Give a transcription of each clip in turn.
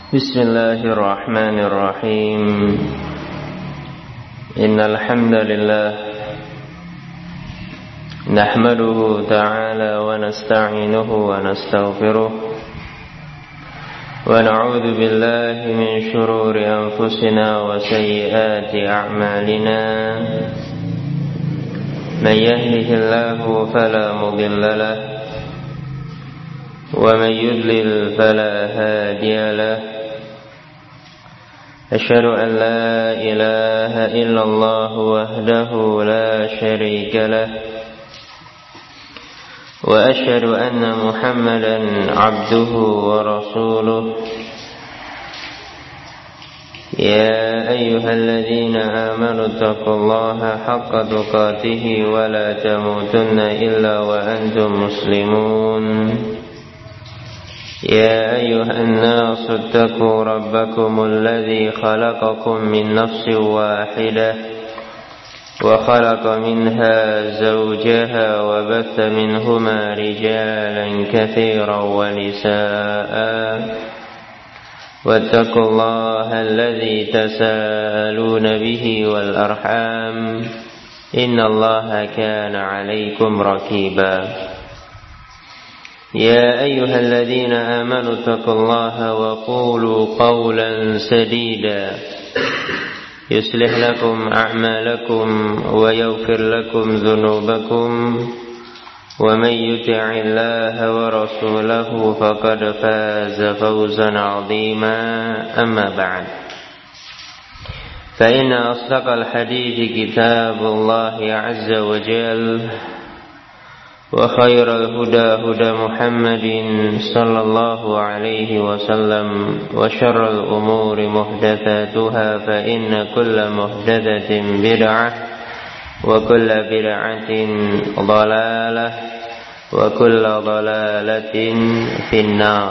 Bismillahirrahmanirrahim. Innal hamdalillah nahmaduhu ta'ala wa nasta'inuhu wa nastaghfiruh wa na'udzu billahi min shururi anfusina wa sayyiati a'malina. Man yahdihillahu fala mudilla lahu wa man yudlil fala hadiya lahu. أشهد أن لا إله إلا الله وحده لا شريك له وأشهد أن محمدا عبده ورسوله. يا أيها الذين آمنوا اتقوا الله حق تقاته ولا تموتن إلا وأنتم مسلمون. يا أيها الناس اتقوا ربكم الذي خلقكم من نفس واحدة وخلق منها زوجها وبث منهما رجالا كثيرا ونساء واتقوا الله الذي تساءلون به والأرحام إن الله كان عليكم رقيبا. يا أيها الذين آمنوا اتقوا الله وقولوا قولا سديدا يصلح لكم أعمالكم ويغفر لكم ذنوبكم ومن يطع الله ورسوله فقد فاز فوزا عظيما. أما بعد فإن أصدق الحديث كتاب الله عز وجل وخير الهدى هدى محمد صلى الله عليه وسلم وشر الأمور محدثاتها فإن كل محدثة بدعة وكل بدعة ضلالة وكل ضلالة في النار.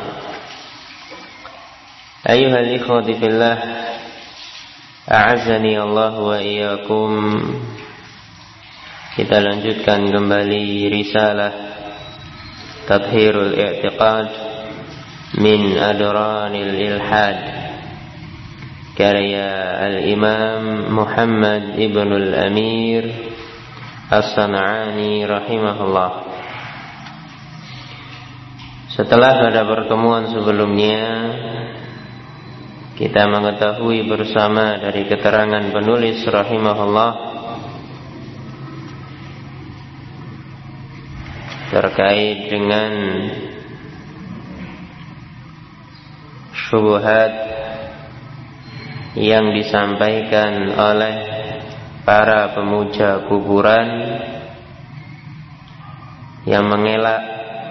أيها الإخوة في الله أعزني الله وإياكم. Kita lanjutkan kembali risalah Tathhirul I'tiqad min Adranil Ilhad karya Al-Imam Muhammad Ibn Al-Amir As-San'ani rahimahullah. Setelah pada pertemuan sebelumnya kita mengetahui bersama dari keterangan penulis rahimahullah terkait dengan syubhat yang disampaikan oleh para pemuja kuburan yang mengelak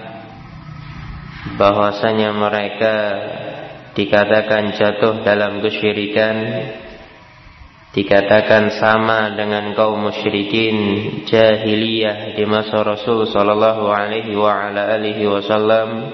bahwasanya mereka dikatakan jatuh dalam kesyirikan, dikatakan sama dengan kaum musyrikin jahiliyah di masa Rasul sallallahu alaihi wa ala alihi wasallam.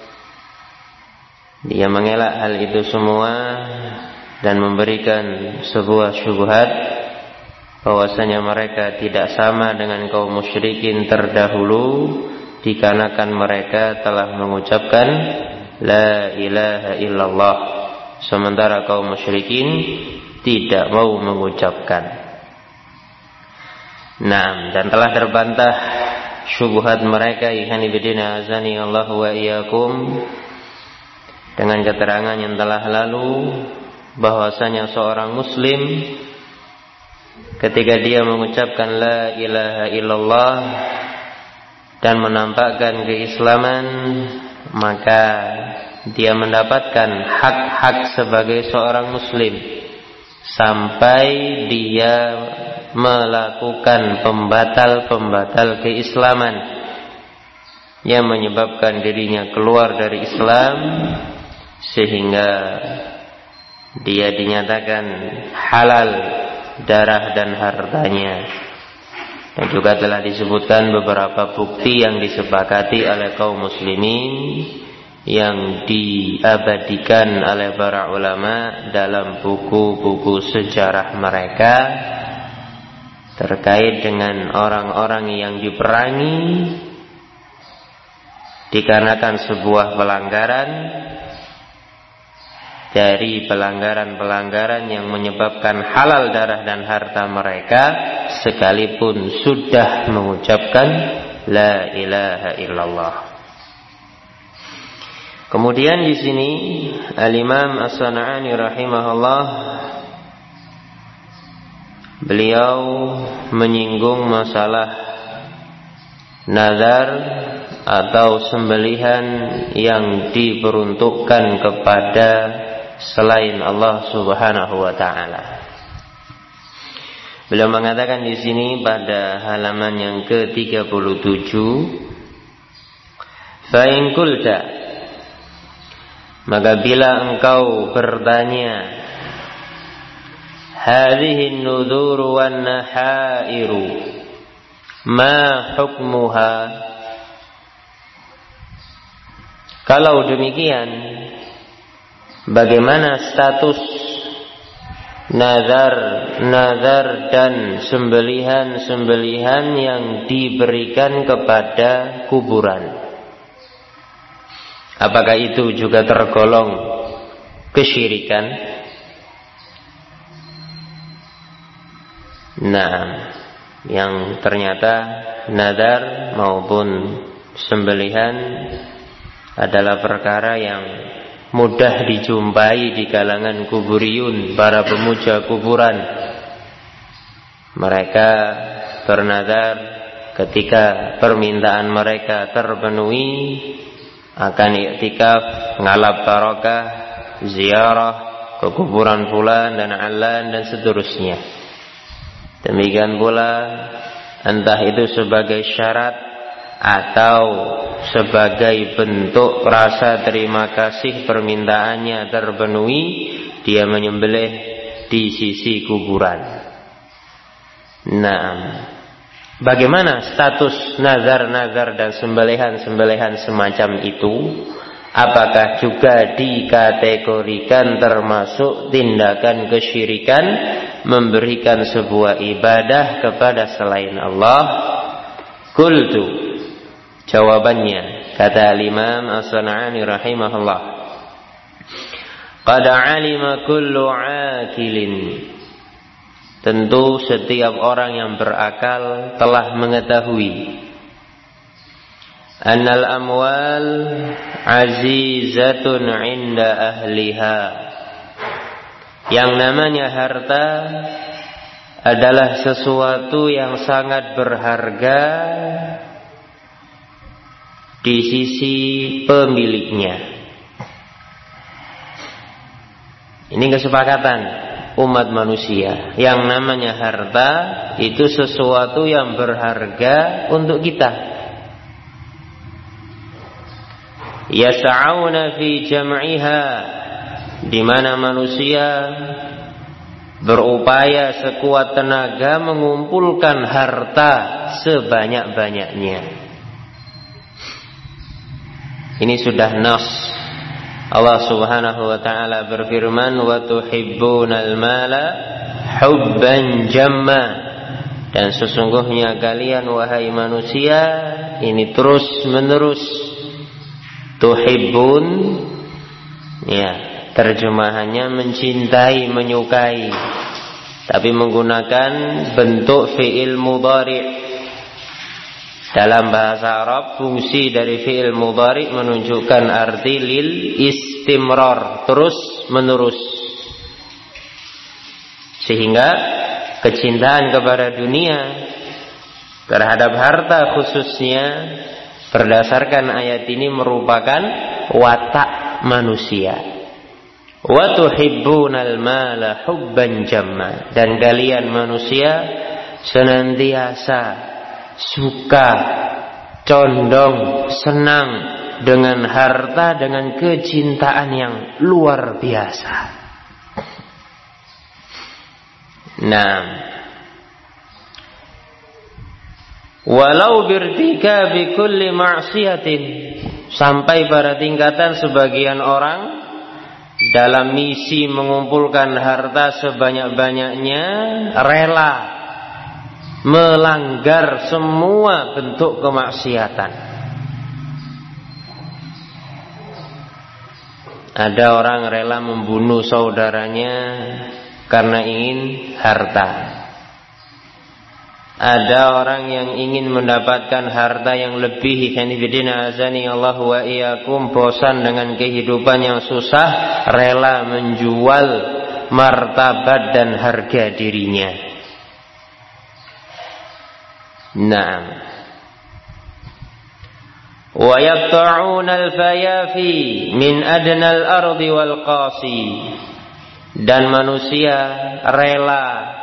Dia mengelak hal itu semua dan memberikan sebuah syubhat bahwasanya mereka tidak sama dengan kaum musyrikin terdahulu dikarenakan mereka telah mengucapkan la ilaha illallah, sementara kaum musyrikin tidak mau mengucapkan. Naam, dan telah terbantah syubhat mereka ihani bidina azani Allah wa iyyakum dengan keterangan yang telah lalu bahwasanya seorang muslim ketika dia mengucapkan la ilaha illallah dan menampakkan keislaman, maka dia mendapatkan hak-hak sebagai seorang muslim sampai dia melakukan pembatal-pembatal keislaman yang menyebabkan dirinya keluar dari Islam sehingga dia dinyatakan halal darah dan hartanya. Dan juga telah disebutkan beberapa bukti yang disepakati oleh kaum muslimin yang diabadikan oleh para ulama dalam buku-buku sejarah mereka terkait dengan orang-orang yang diperangi dikarenakan sebuah pelanggaran dari pelanggaran-pelanggaran yang menyebabkan halal darah dan harta mereka, sekalipun sudah mengucapkan la ilaha illallah. Kemudian di sini Al-Imam As-San'ani rahimahullah, beliau menyinggung masalah nazar atau sembelihan yang diperuntukkan kepada selain Allah Subhanahu wa taala. Beliau mengatakan di sini pada halaman yang ke-37, fa in qulta, maka bila engkau bertanya, hadhihi an-nudhur wan nahairu ma hukmuha, kalau demikian, bagaimana status nazar dan sembelihan-sembelihan yang diberikan kepada kuburan? Apakah itu juga tergolong kesyirikan? Nah, yang ternyata nazar maupun sembelihan adalah perkara yang mudah dijumpai di kalangan kuburiyun, para pemuja kuburan. Mereka bernazar ketika permintaan mereka terpenuhi akan iktikaf, ngalap barokah, ziarah ke kuburan fulan dan alan dan seterusnya. Demikian pula entah itu sebagai syarat atau sebagai bentuk rasa terima kasih permintaannya terpenuhi, dia menyembelih di sisi kuburan. Nah, bagaimana status nazar-nazar dan sembelihan-sembelihan semacam itu? Apakah juga dikategorikan termasuk tindakan kesyirikan, memberikan sebuah ibadah kepada selain Allah? Qultu, jawabannya, kata Imam As-San'ani rahimahullah, qad alima kullu aqilin, tentu setiap orang yang berakal telah mengetahui, annal amwal azizatun inda ahliha, yang namanya harta adalah sesuatu yang sangat berharga di sisi pemiliknya. Ini kesepakatan umat manusia. Yang namanya harta itu sesuatu yang berharga untuk kita. Yas'auna fi jam'iha, di mana manusia berupaya sekuat tenaga mengumpulkan harta sebanyak-banyaknya. Ini sudah nas. Allah Subhanahu wa taala berfirman, wa tuhibbunal mala hubban jamma, dan sesungguhnya kalian wahai manusia ini terus menerus, tuhibbun, ya, terjemahannya mencintai, menyukai, tapi menggunakan bentuk fi'il mudhari'. Dalam bahasa Arab, fungsi dari fi'il mudhari' menunjukkan arti lil istimrar, terus menerus. Sehingga kecintaan kepada dunia, terhadap harta khususnya, berdasarkan ayat ini merupakan watak manusia. Wa tuhibbunal mala hubban jamma, dan kalian manusia senantiasa suka, condong, senang dengan harta dengan kecintaan yang luar biasa. Nah, walau birtikabi kulli ma'siyatin, sampai pada tingkatan sebagian orang dalam misi mengumpulkan harta sebanyak-banyaknya rela melanggar semua bentuk kemaksiatan. Ada orang rela membunuh saudaranya karena ingin harta. Ada orang yang ingin mendapatkan harta yang lebih. Ikhwanifidina azani Allah wa iyyakum, bosan dengan kehidupan yang susah, rela menjual martabat dan harga dirinya. Naam. Wa yaqta'una al-fayafi min adna al-ardi wal qasi. Dan manusia rela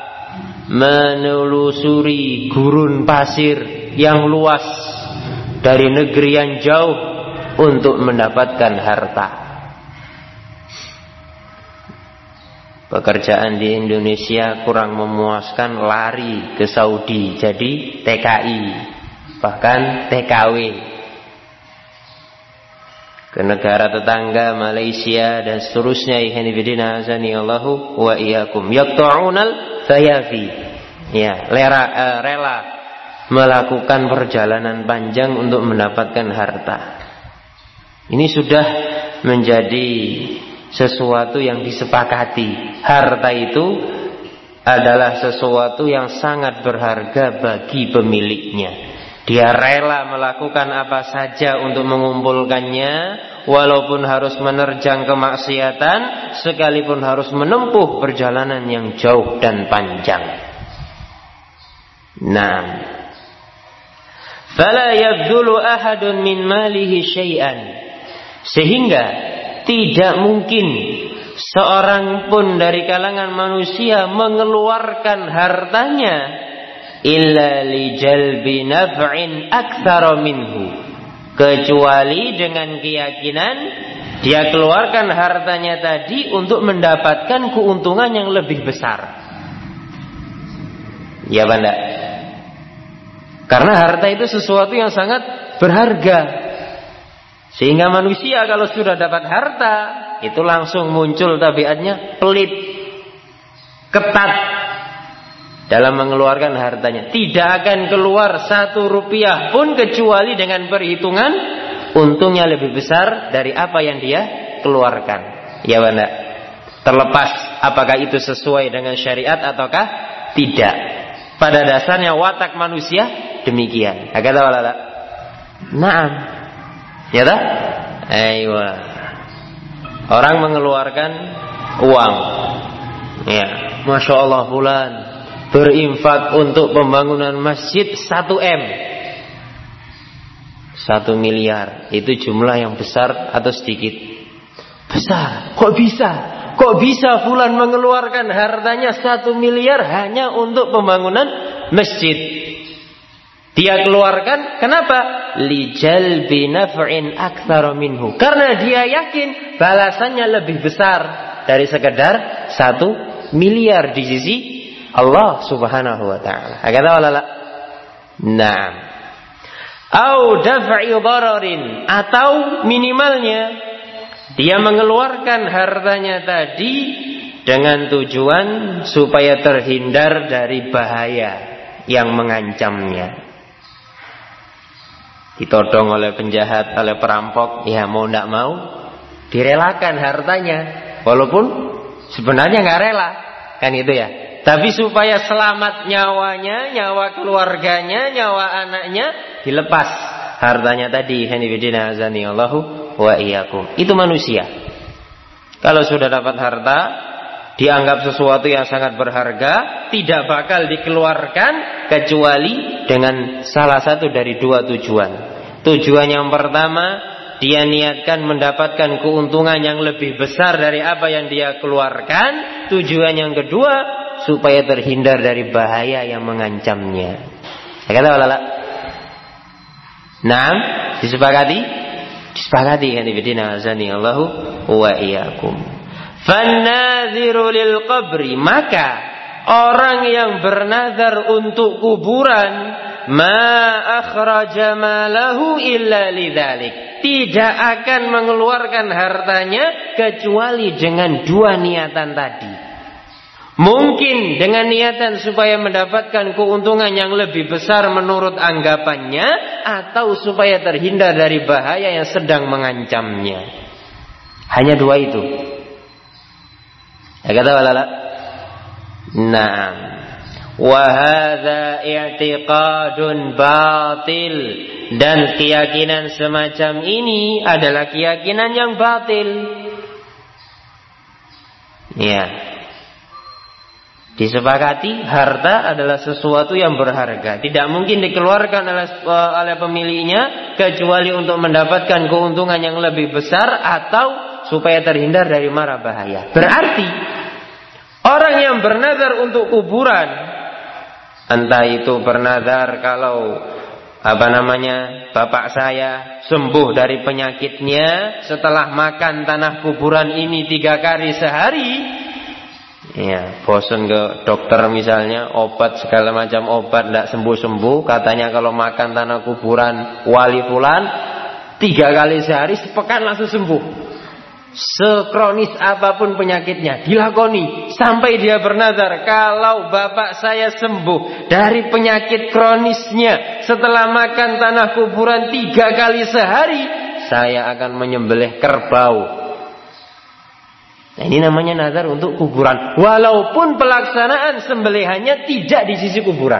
menelusuri gurun pasir yang luas dari negeri yang jauh untuk mendapatkan harta. Pekerjaan di Indonesia kurang memuaskan, lari ke Saudi jadi TKI, bahkan TKW, ke negara tetangga Malaysia dan seterusnya. Ikhwanifidina azani Allahu wa iyyakum. Yaqta'unal fayafi, ya, rela melakukan perjalanan panjang untuk mendapatkan harta. Ini sudah menjadi sesuatu yang disepakati. Harta itu adalah sesuatu yang sangat berharga bagi pemiliknya. Dia rela melakukan apa saja untuk mengumpulkannya, walaupun harus menerjang kemaksiatan, sekalipun harus menempuh perjalanan yang jauh dan panjang. Nah, fala yabdulu ahadun min malihi syai'an, sehingga tidak mungkin seorang pun dari kalangan manusia mengeluarkan hartanya illa li jalbi naf'in aktsara minhu, kecuali dengan keyakinan dia keluarkan hartanya tadi untuk mendapatkan keuntungan yang lebih besar. Ya Banda, karena harta itu sesuatu yang sangat berharga, sehingga manusia kalau sudah dapat harta itu langsung muncul tabiatnya pelit, ketat dalam mengeluarkan hartanya. Tidak akan keluar 1 rupiah pun kecuali dengan perhitungan untungnya lebih besar dari apa yang dia keluarkan. Ya Banda, terlepas apakah itu sesuai dengan syariat ataukah tidak. Pada dasarnya watak manusia demikian. Kata wala. Naam. Ya tak? Aywa. Orang mengeluarkan uang. Ya, Masya Allah fulan berinfak untuk pembangunan masjid 1 M, 1 miliar. Itu jumlah yang besar atau sedikit? Besar. Kok bisa fulan mengeluarkan hartanya 1 miliar hanya untuk pembangunan masjid? Dia keluarkan, kenapa? Lijalbi naf'in aktsara minhu, karena dia yakin balasannya lebih besar dari sekedar 1 miliar di sisi Allah Subhanahu wa taala. Kata wala. Naam. Au daf'i dararin, atau minimalnya dia mengeluarkan hartanya tadi dengan tujuan supaya terhindar dari bahaya yang mengancamnya. Ditodong oleh penjahat, oleh perampok, ya mau tidak mau direlakan hartanya, walaupun sebenarnya nggak rela, kan itu ya. Tapi supaya selamat nyawanya, nyawa keluarganya, nyawa anaknya, dilepas hartanya tadi. Hanifidina azani Allahu wa iyyakum. Itu manusia. Kalau sudah dapat harta, dianggap sesuatu yang sangat berharga, tidak bakal dikeluarkan kecuali dengan salah satu dari 2 tujuan. Tujuan yang pertama, dia niatkan mendapatkan keuntungan yang lebih besar dari apa yang dia keluarkan. Tujuan yang kedua, supaya terhindar dari bahaya yang mengancamnya. Kata walala. Naam, disepakati? Disepakati kan ibadina azani Allahu wa iyyakum. Fannadhiru lil qabri, maka orang yang bernazar untuk kuburan, ma akhraja malahu illa lidzalik, tidak akan mengeluarkan hartanya kecuali dengan 2 niatan tadi. Mungkin dengan niatan supaya mendapatkan keuntungan yang lebih besar menurut anggapannya, atau supaya terhindar dari bahaya yang sedang mengancamnya. Hanya dua itu. Ya kata walala. Naam. Wa hadza i'tiqadun batil, dan keyakinan semacam ini adalah keyakinan yang batil. Ya. Disepakati harta adalah sesuatu yang berharga, tidak mungkin dikeluarkan oleh pemiliknya kecuali untuk mendapatkan keuntungan yang lebih besar atau supaya terhindar dari mara bahaya. Berarti orang yang bernazar untuk kuburan, entah itu bernazar kalau bapak saya sembuh dari penyakitnya setelah makan tanah kuburan ini 3 kali sehari. Ya, bosan ke dokter misalnya, obat segala macam obat tidak sembuh-sembuh. Katanya kalau makan tanah kuburan wali fulan 3 kali sehari sepekan langsung sembuh. Sekronis apapun penyakitnya dilakoni sampai dia bernazar, kalau bapak saya sembuh dari penyakit kronisnya setelah makan tanah kuburan 3 kali sehari, saya akan menyembelih kerbau. Nah, ini namanya nazar untuk kuburan, walaupun pelaksanaan sembelihannya tidak di sisi kuburan.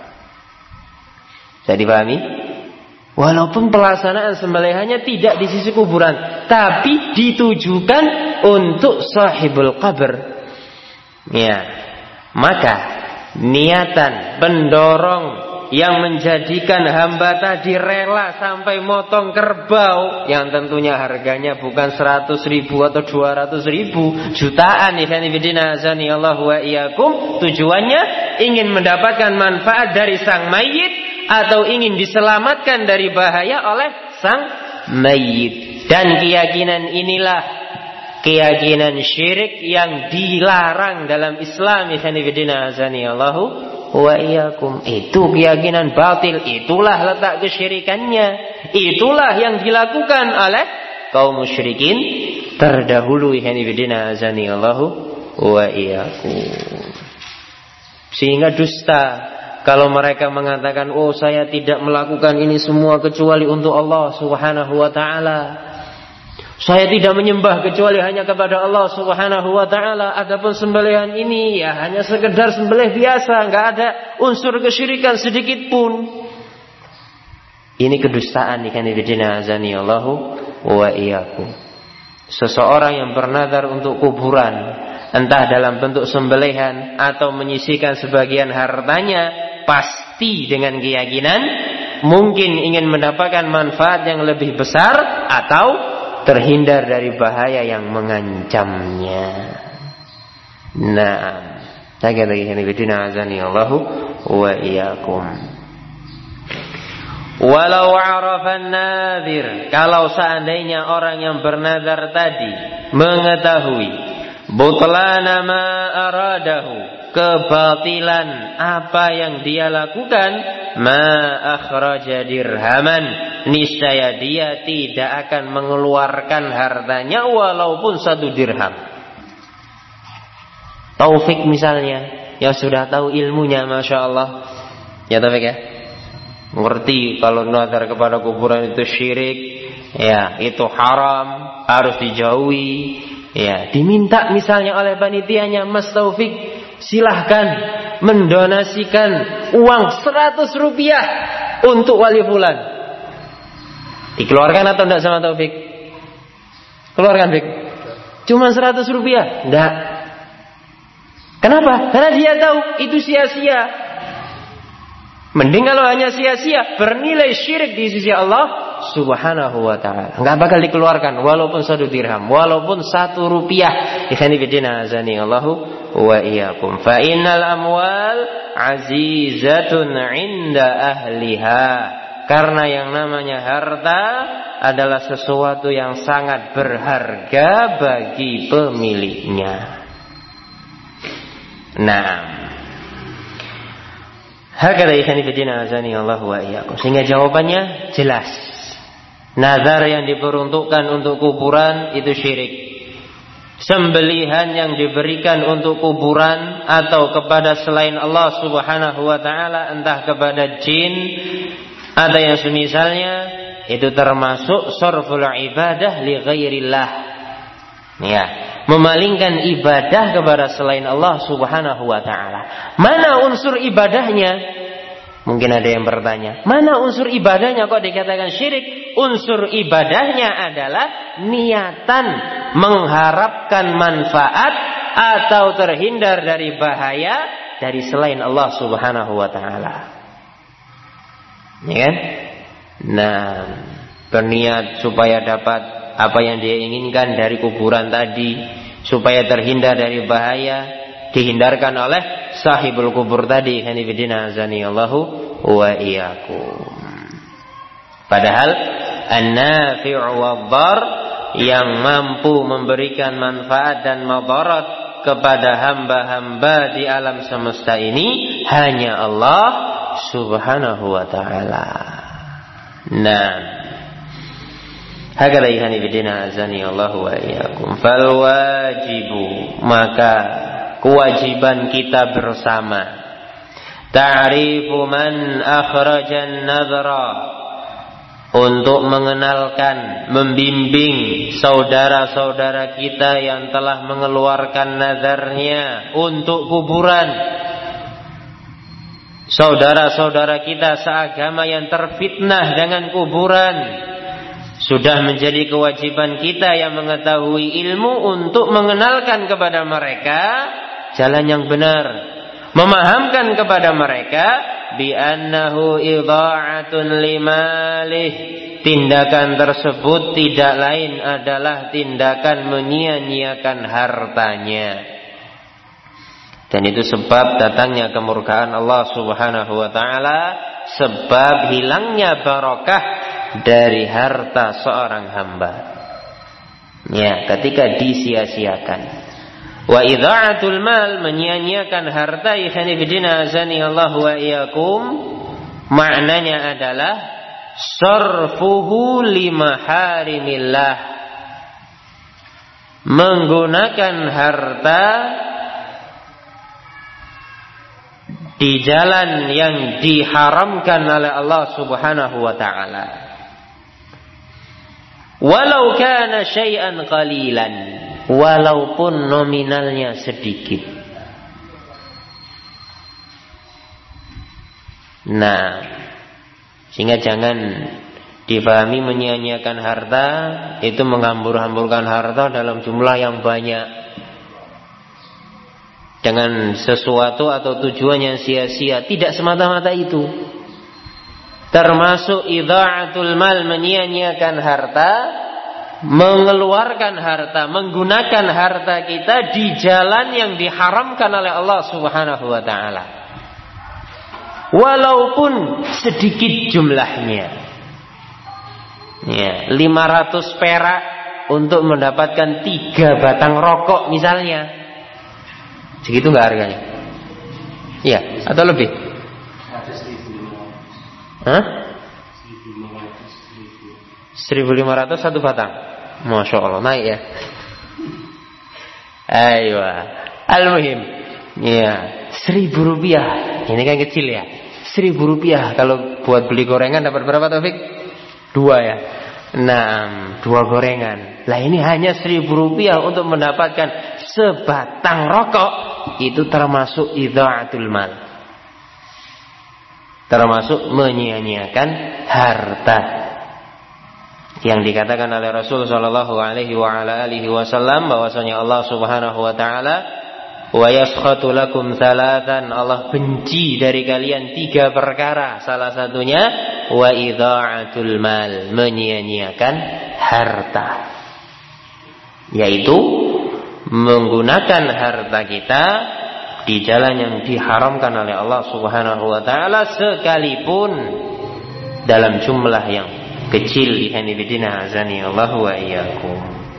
Bisa dipahami? Walaupun pelaksanaan sembelihannya tidak di sisi kuburan, tapi ditujukan untuk sahibul qabr. Ya, maka niatan pendorong yang menjadikan hamba tadi rela sampai motong kerbau yang tentunya harganya bukan 100.000 atau 200.000, jutaan, Allah wa iyyakum, tujuannya ingin mendapatkan manfaat dari sang mayit atau ingin diselamatkan dari bahaya oleh sang mayit. Dan keyakinan inilah keyakinan syirik yang dilarang dalam Islam. Allah wa iyyakum. Itu keyakinan batil, itulah letak kesyirikannya, itulah yang dilakukan oleh kaum musyrikin terdahulu. Allah wa iyyakum. Sehingga dusta kalau mereka mengatakan, oh saya tidak melakukan ini semua kecuali untuk Allah subhanahu wa ta'ala. Saya tidak menyembah kecuali hanya kepada Allah subhanahu wa ta'ala. Adapun sembelihan ini ya hanya sekedar sembelih biasa, enggak ada unsur kesyirikan sedikit pun. Ini kedustaan ikan ibadina azani Allahu wa iyyakum. Seseorang yang bernazar untuk kuburan, entah dalam bentuk sembelihan atau menyisihkan sebagian hartanya, pasti dengan keyakinan mungkin ingin mendapatkan manfaat yang lebih besar atau terhindar dari bahaya yang mengancamnya. Nah, saya lagi ini bidina azani Allahu wa iyyakum. Walau arafan nadhir, kalau seandainya orang yang bernazar tadi mengetahui butlana ma aradahu, kebatilan apa yang dia lakukan, ma akhraja dirhaman, niscaya dia tidak akan mengeluarkan hartanya walaupun 1 dirham. Taufik misalnya, yang sudah tahu ilmunya, masya Allah, ya Taufik ya, ngerti kalau nazar kepada kuburan itu syirik, ya itu haram, harus dijauhi. Ya, diminta misalnya oleh panitianya, Mas Taufik, silahkan mendonasikan uang 100 rupiah untuk wali fulan. Dikeluarkan atau tidak sama Taufik? Keluarkan, Fik. Cuma 100 rupiah? Tidak. Kenapa? Karena dia tahu itu sia-sia. Mending kalau hanya sia-sia, bernilai syirik di sisi Allah subhanahu wa ta'ala, enggak bakal dikeluarkan walaupun 1 dirham, walaupun 1 rupiah. Ikhani bidina azani Allahu wa iyyakum. Fa innal amwal azizatun 'inda ahliha. Karena yang namanya harta adalah sesuatu yang sangat berharga bagi pemiliknya. Nah, hakala ikhani fillah azani Allah wa iyyakum. Sehingga jawabannya jelas. Nazar yang diperuntukkan untuk kuburan itu syirik. Sembelihan yang diberikan untuk kuburan atau kepada selain Allah subhanahu wa ta'ala, entah kepada jin atau yang semisalnya, itu termasuk sarful ibadah li ghairillah. Ya, memalingkan ibadah kepada selain Allah Subhanahu wa taala. Mana unsur ibadahnya? Mungkin ada yang bertanya, mana unsur ibadahnya kok dikatakan syirik? Unsur ibadahnya adalah niatan mengharapkan manfaat atau terhindar dari bahaya dari selain Allah Subhanahu wa taala. Ya kan? Nah, berniat supaya dapat apa yang dia inginkan dari kuburan tadi, supaya terhindar dari bahaya, dihindarkan oleh sahibul kubur tadi. Hanifidina azanillahu wa iyyakum. Padahal an-nafi'u wad-dhar, yang mampu memberikan manfaat dan madarat kepada hamba-hamba di alam semesta ini hanya Allah Subhanahu wa taala. Nah, hakala hanifidina azanillahu wa iyyakum. Fal wajibu, maka kewajiban kita bersama, ta'rifu man akhrajan nadhra, untuk mengenalkan, membimbing saudara-saudara kita yang telah mengeluarkan nazarnya untuk kuburan. Saudara-saudara kita seagama yang terfitnah dengan kuburan, sudah menjadi kewajiban kita yang mengetahui ilmu untuk mengenalkan kepada mereka jalan yang benar, memahamkan kepada mereka bi annahu idha'atun limalih, tindakan tersebut tidak lain adalah tindakan menyia-nyiakan hartanya. Dan itu sebab datangnya kemurkaan Allah Subhanahu wa taala, sebab hilangnya barokah dari harta seorang hamba. Ya, ketika disia-siakan. Wa idha'atul mal, menyia-nyiakan harta, ikhwani fillah azanillahu wa iyyakum, maknanya adalah sarfuhu limaharimillah, menggunakan harta di jalan yang diharamkan oleh Allah Subhanahu wa taala. Walau kana syai'an qalilan, walaupun nominalnya sedikit. Nah, sehingga jangan difahami menyia-nyiakan harta itu menghambur-hamburkan harta dalam jumlah yang banyak dengan sesuatu atau tujuan yang sia-sia. Tidak semata-mata itu. Termasuk idha'atul mal, menyia-nyiakan harta, mengeluarkan harta, menggunakan harta kita di jalan yang diharamkan oleh Allah Subhanahu wa taala. Walaupun sedikit jumlahnya. Ya, 500 perak untuk mendapatkan 3 batang rokok misalnya. Segitu enggak harganya? Iya, atau lebih? 1.500 satu batang. Masya Allah, naik ya. Ayo, al-muhim, ya, 1.000 rupiah. Ini kan kecil ya. 1.000 rupiah kalau buat beli gorengan dapat berapa, Taufik? 2 ya. Nah, 2 gorengan. Lah ini hanya 1.000 rupiah untuk mendapatkan sebatang rokok. Itu termasuk idha'atul mal, termasuk menyia-nyiakan harta. Yang dikatakan oleh Rasul sallallahu alaihi wasallam bahwasanya Allah Subhanahu wa taala wa yaskhatu lakum thalathan, Allah benci dari kalian 3 perkara. Salah satunya wa idha'atul mal, menyia-nyiakan harta, yaitu menggunakan harta kita di jalan yang diharamkan oleh Allah Subhanahu wa taala, sekalipun dalam jumlah yang kecil. Ikhwanifidina azani Allah wa iyyakum.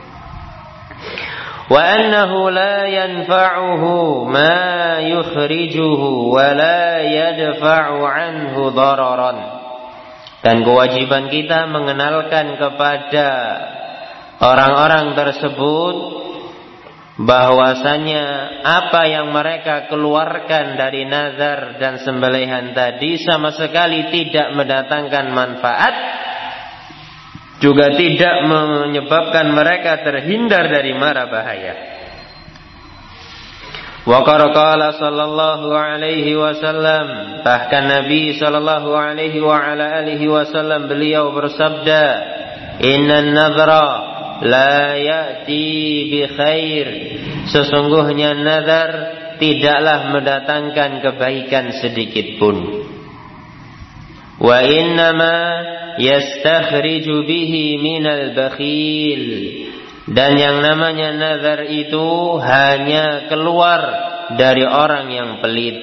Wa annahu la yanfa'uhu ma yukhrijuhu wa la yadfa'u anhu dararan. Dan kewajiban kita mengenalkan kepada orang-orang tersebut bahwasanya apa yang mereka keluarkan dari nazar dan sembelihan tadi sama sekali tidak mendatangkan manfaat juga tidak menyebabkan mereka terhindar dari mara bahaya. Wa qala sallallahu alaihi wasallam, bahkan Nabi sallallahu alaihi wa ala alihi wasallam beliau bersabda, "Innan nadhra la ya'ti bi khair." Sesungguhnya nazar tidaklah mendatangkan kebaikan sedikit pun. Wa innama yastakhriju bihi minal bakhil. Dan yang namanya nazar itu hanya keluar dari orang yang pelit.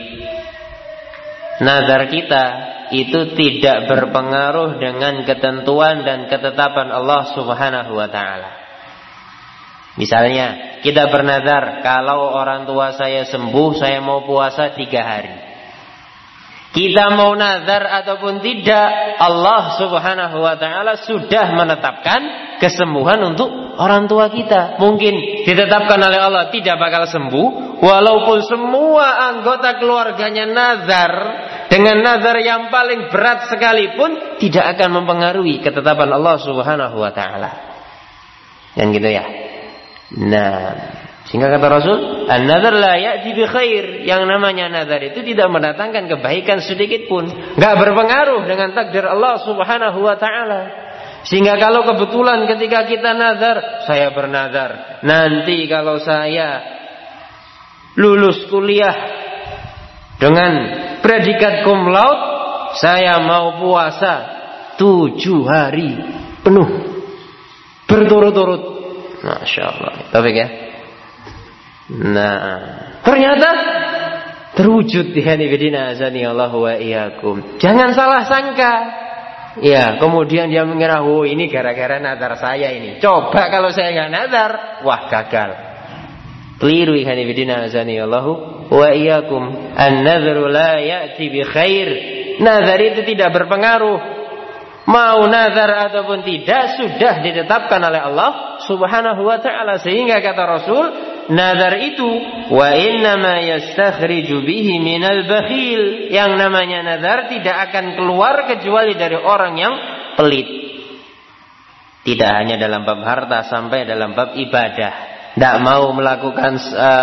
Nazar kita itu tidak berpengaruh dengan ketentuan dan ketetapan Allah Subhanahu wa ta'ala. Misalnya kita bernazar, kalau orang tua saya sembuh, saya mau puasa 3 hari. Kita mau nazar ataupun tidak, Allah Subhanahu wa ta'ala sudah menetapkan kesembuhan untuk orang tua kita. Mungkin ditetapkan oleh Allah tidak bakal sembuh, walaupun semua anggota keluarganya nazar dengan nazar yang paling berat sekalipun, tidak akan mempengaruhi ketetapan Allah Subhanahu wa ta'ala. Dan gitu ya. Nah, sehingga kata Rasul, an-nazar la ya'ti bi khair. Yang namanya nazar itu tidak mendatangkan kebaikan sedikit pun, enggak berpengaruh dengan takdir Allah Subhanahu wa ta'ala. Sehingga kalau kebetulan ketika kita nazar, saya bernazar, nanti kalau saya lulus kuliah dengan predikat cum laude, saya mau puasa 7 hari penuh berturut-turut. Masya Allah. Tapi ya. Nah, ternyata terwujud di hanifidina azani Allah wa iyyakum. Jangan salah sangka. Ya, kemudian dia mengira, oh ini gara-gara nazar saya ini. Coba kalau saya nggak nazar, wah gagal. Keliru hanifidina azani Allah wa iyyakum. An-nadhru la ya'ti bi khair. Nazar itu tidak berpengaruh. Mau nazar ataupun tidak sudah ditetapkan oleh Allah Subhanahu wa ta'ala. Sehingga kata Rasul, nazar itu wa innama yastakhriju bihi minal bakhil. Yang namanya nazar tidak akan keluar kecuali dari orang yang pelit. Tidak hanya dalam bab harta, sampai dalam bab ibadah. Tidak mau melakukan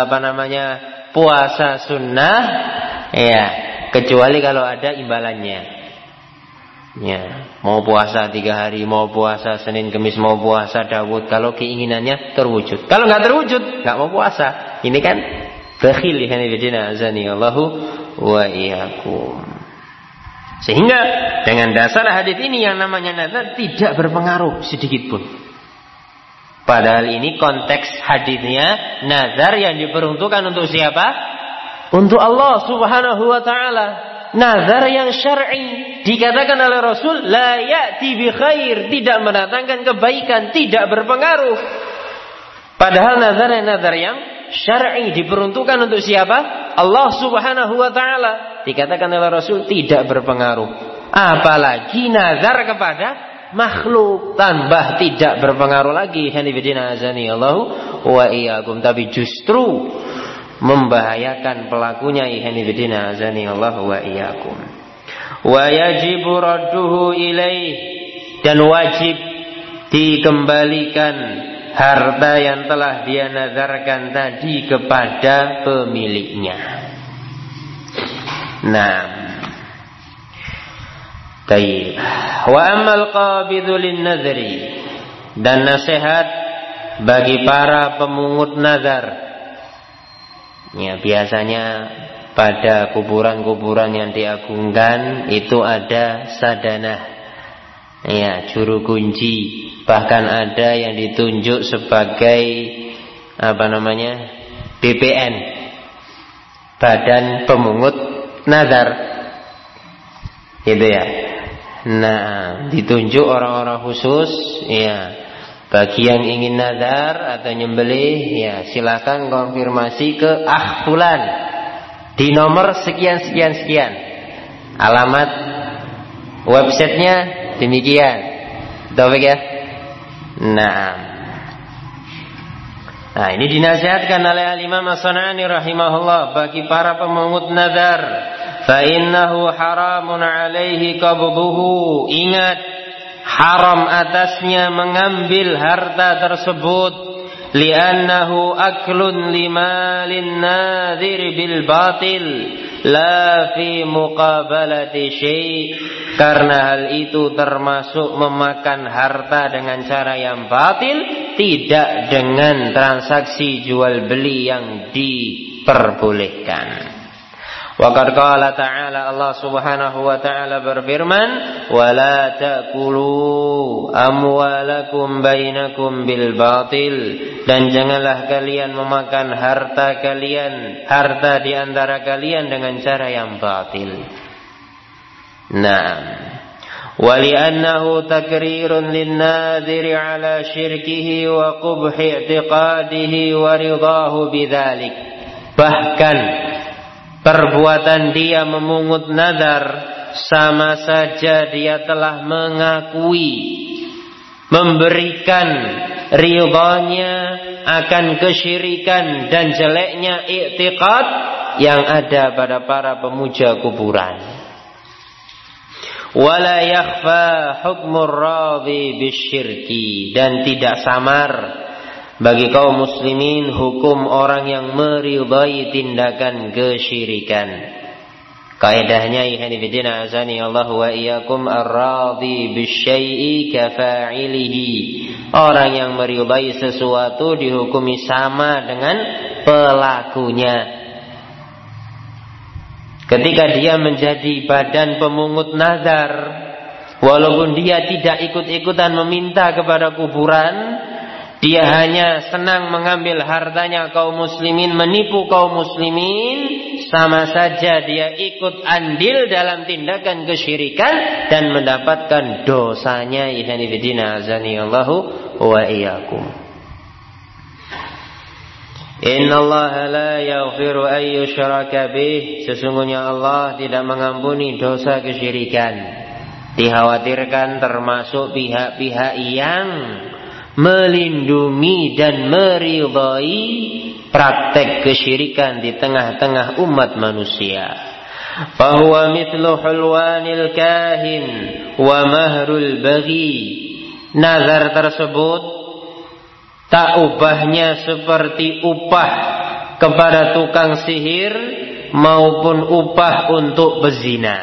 puasa sunnah, ya, kecuali kalau ada imbalannya. Ya, mau puasa 3 hari, mau puasa Senin Kemis, mau puasa Daud, kalau keinginannya terwujud. Kalau nggak terwujud, nggak mau puasa. Ini kan bakhil ya hanifidina azani Allahu wa iyyakum. Sehingga dengan dasar hadis ini yang namanya nazar tidak berpengaruh sedikit pun. Padahal ini konteks hadisnya nazar yang diperuntukkan untuk siapa? Untuk Allah Subhanahu wa ta'ala. Nazar yang syar'i, dikatakan oleh Rasul la ya'ti bi khair, tidak mendatangkan kebaikan, tidak berpengaruh. Padahal nazar yang syar'i diperuntukkan untuk siapa? Allah Subhanahu wa ta'ala. Dikatakan oleh Rasul tidak berpengaruh. Apalagi nazar kepada makhluk, tambah tidak berpengaruh lagi. Hanifidina azani Allahu wa iyyakum. Tapi justru membahayakan pelakunya. Ihanibidina azani Allah wa iyyakum. Wa yajibu radduhu ilaih, dan wajib dikembalikan harta yang telah dia nazarkan tadi kepada pemiliknya. Nah, baik. Wa ammal qabidhu lin nadhri, dan nasihat bagi para pemungut nazar. Ya, biasanya pada kuburan-kuburan yang diagungkan itu ada sadanah, ya, juru kunci, bahkan ada yang ditunjuk sebagai BPN, badan pemungut nazar, gitu ya. Nah, ditunjuk orang-orang khusus, ya. Bagi yang ingin nazar atau nyembelih, ya silakan konfirmasi ke fulan di nomor sekian. Alamat websitenya demikian. Taufik ya. Nah, ini dinasihatkan oleh Imam As-San'ani rahimahullah bagi para pemungut nazar. Fa innahu haramun alaihi qabduhu. Ingat, haram atasnya mengambil harta tersebut, li'annahu aklun limalin nadhir bil batil la fi muqabalati syai', karena hal itu termasuk memakan harta dengan cara yang batil, tidak dengan transaksi jual beli yang diperbolehkan. Wa qad qala ta'ala, Allah Subhanahu wa ta'ala berfirman, wa la ta'kulu amwalakum bainakum bil batil, dan janganlah kalian memakan harta di antara kalian dengan cara yang batil. Naam. Wa li'annahu takrirun lin-nadhiri 'ala syirkihi wa qubhi i'tiqadihi wa ridahu bidzalik. Bahkan perbuatan dia memungut nazar sama saja dia telah mengakui, memberikan ridhanya akan kesyirikan dan jeleknya i'tiqad yang ada pada para pemuja kuburan. Wala yakhfa hukmur radhi bisyirki, dan tidak samar bagi kaum muslimin hukum orang yang meridai tindakan kesyirikan. Kaidahnya ikhwanifidina azani Allah wa iyyakum ar-radhi bisyai'i kafa'ilihi. Orang yang meridai sesuatu dihukumi sama dengan pelakunya. Ketika dia menjadi badan pemungut nazar, walaupun dia tidak ikut-ikutan meminta kepada kuburan, dia hanya senang mengambil hartanya kaum muslimin, menipu kaum muslimin, sama saja dia ikut andil dalam tindakan kesyirikan dan mendapatkan dosanya. Ikhwanifidina azanillahu wa iyyakum. Innallaha la yaghfiru an yushraka bih. Sesungguhnya Allah tidak mengampuni dosa kesyirikan. Dikhawatirkan termasuk pihak-pihak yang melindungi dan meridai praktek kesyirikan di tengah-tengah umat manusia. Fahuwa mithlu hulwanil kahin wa mahrul baghi. Nazar tersebut tak ubahnya seperti upah kepada tukang sihir maupun upah untuk bezina.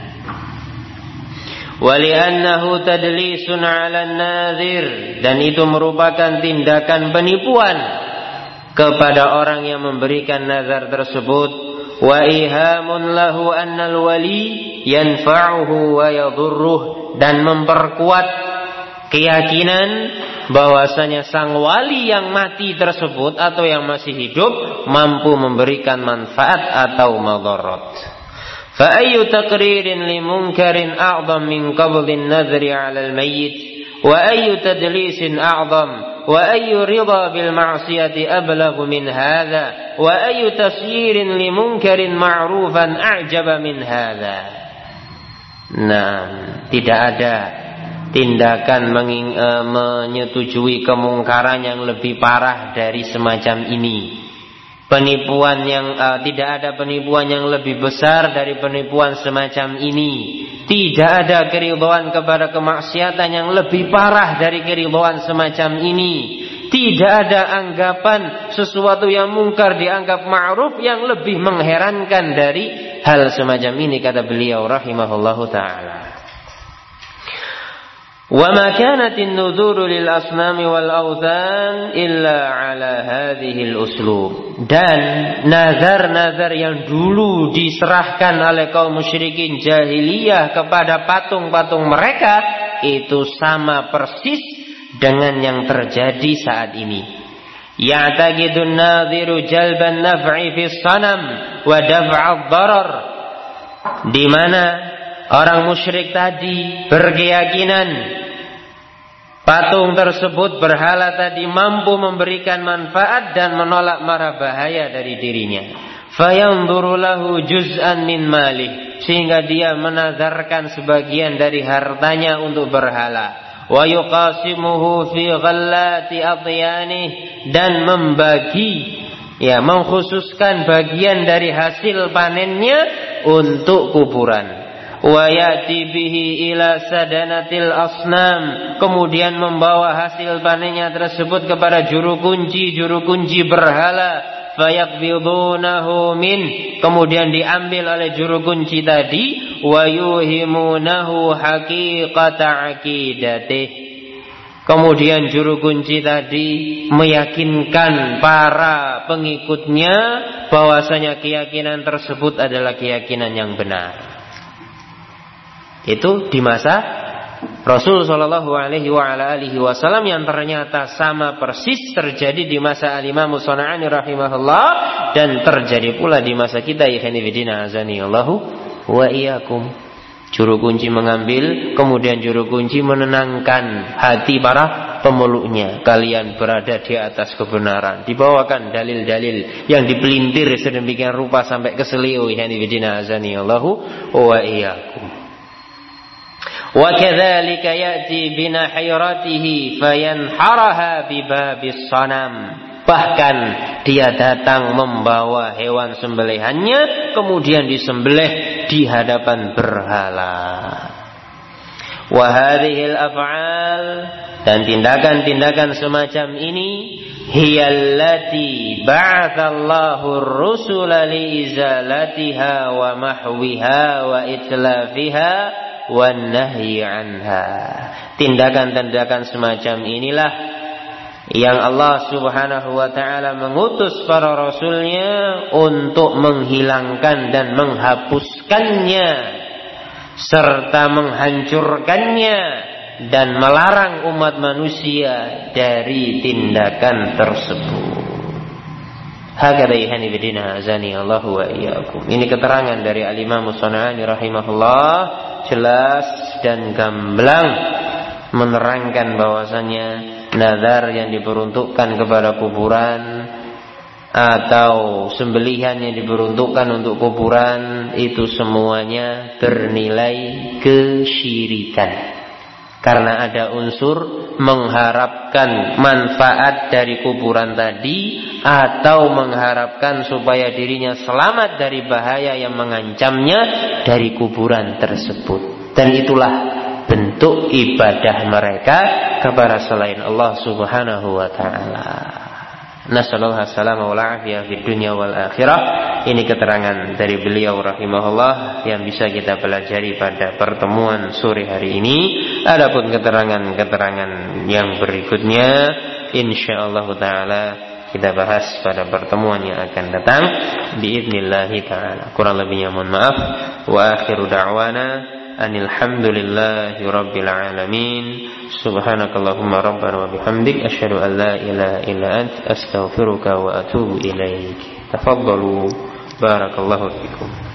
Wali'annahu tadlisun 'alan nadhir, dan itu merupakan tindakan penipuan kepada orang yang memberikan nazar tersebut. Wa ihamun lahu annal wali yanfa'uhu wa yadhurruh, dan memperkuat keyakinan bahwasanya sang wali yang mati tersebut atau yang masih hidup mampu memberikan manfaat atau madarat. Fa ayyu taqririn li munkarin a'zam min qabdin nadhri 'ala al-mayyit, wa ayyu tadlisin a'zam, wa ayyu ridha bil ma'siyati ablaghu min hadha, wa ayyu tasyirin li munkarin ma'rufan a'jaba min hadha. Nah, tidak ada tindakan menyetujui kemungkaran yang lebih parah dari semacam ini. Penipuan yang tidak ada penipuan yang lebih besar dari penipuan semacam ini. Tidak ada keridhaan kepada kemaksiatan yang lebih parah dari keridhaan semacam ini. Tidak ada anggapan sesuatu yang mungkar dianggap ma'ruf yang lebih mengherankan dari hal semacam ini, kata beliau rahimahullahu ta'ala. Wa ma kanatin nuzuru lil asnami wal awthan illa ala hadhihi al uslub. Dan nazar-nazar yang dulu diserahkan oleh kaum musyrikin jahiliyah kepada patung-patung mereka itu sama persis dengan yang terjadi saat ini. Ya'taqidun nadhiru jalban naf'i fi sanam wa daf'ad darar, di mana orang musyrik tadi berkeyakinan patung tersebut, berhala tadi mampu memberikan manfaat dan menolak mara bahaya dari dirinya. Fayanzuru lahu juz'an min malih, sehingga dia menazarkan sebagian dari hartanya untuk berhala. Wa yuqasimuhu fi ghallati adyanih, dan mengkhususkan bagian dari hasil panennya untuk kuburan. wa ya'ti bihi ila sadanatil asnam, kemudian membawa hasil panennya tersebut kepada juru kunci berhala, fayaqbidunahu min, kemudian diambil oleh juru kunci tadi, wa yuhimunahu haqiqata aqidatih, kemudian juru kunci tadi meyakinkan para pengikutnya bahwasanya keyakinan tersebut adalah keyakinan yang benar. Itu di masa Rasul sallallahu alaihi wasallam, yang ternyata sama persis terjadi di masa Al-Imam Shona'ani rahimahullah, dan terjadi pula di masa kita, ikhwani fillah azanillahu wa iyyakum. Juru kunci mengambil, kemudian juru kunci menenangkan hati para pemeluknya. Kalian berada di atas kebenaran. Dibawakan dalil-dalil yang dipelintir sedemikian rupa sampai keseliu, ikhwani fillah azanillahu wa iyyakum. Wa kadzalika ya'ti bina hayratihi fayanharaha bi babis sanam. Bahkan dia datang membawa hewan sembelihannya, kemudian disembelih di hadapan berhala. Wa hadhil af'al, dan tindakan-tindakan semacam ini, hiyallati ba'atsallahu ar-rusula liizalatiha wa mahwiha wa itlafiha wan nahyi anha. Tindakan-tindakan semacam inilah yang Allah subhanahu wa ta'ala mengutus para rasulnya untuk menghilangkan dan menghapuskannya serta menghancurkannya, dan melarang umat manusia dari tindakan tersebut. Hakadha ihani bidina azani Allahu wa iyyakum. Ini keterangan dari Al-Imam Shona'ani rahimahullah, jelas dan gamblang menerangkan bahwasanya nazar yang diperuntukkan kepada kuburan atau sembelihan yang diperuntukkan untuk kuburan itu semuanya bernilai kesyirikan. Karena ada unsur mengharapkan manfaat dari kuburan tadi, atau mengharapkan supaya dirinya selamat dari bahaya yang mengancamnya dari kuburan tersebut. Dan itulah bentuk ibadah mereka kepada selain Allah subhanahu wa ta'ala. Nasallallahu alaihi wal afiyah fid dunya wal akhirah. Ini keterangan dari beliau rahimahullah yang bisa kita pelajari pada pertemuan sore hari ini. Adapun keterangan-keterangan yang berikutnya insyaallah taala kita bahas pada pertemuan yang akan datang biidznillah taala. Kurang lebihnya mohon maaf. Wa akhiru da'wana anil hamdulillahi rabbil alamin. Subhanakallahumma rabbana wa bihamdik asyhadu an la ilaha illa anta astaghfiruka wa atubu ilaik. Tafaddalu barakallahu fikum.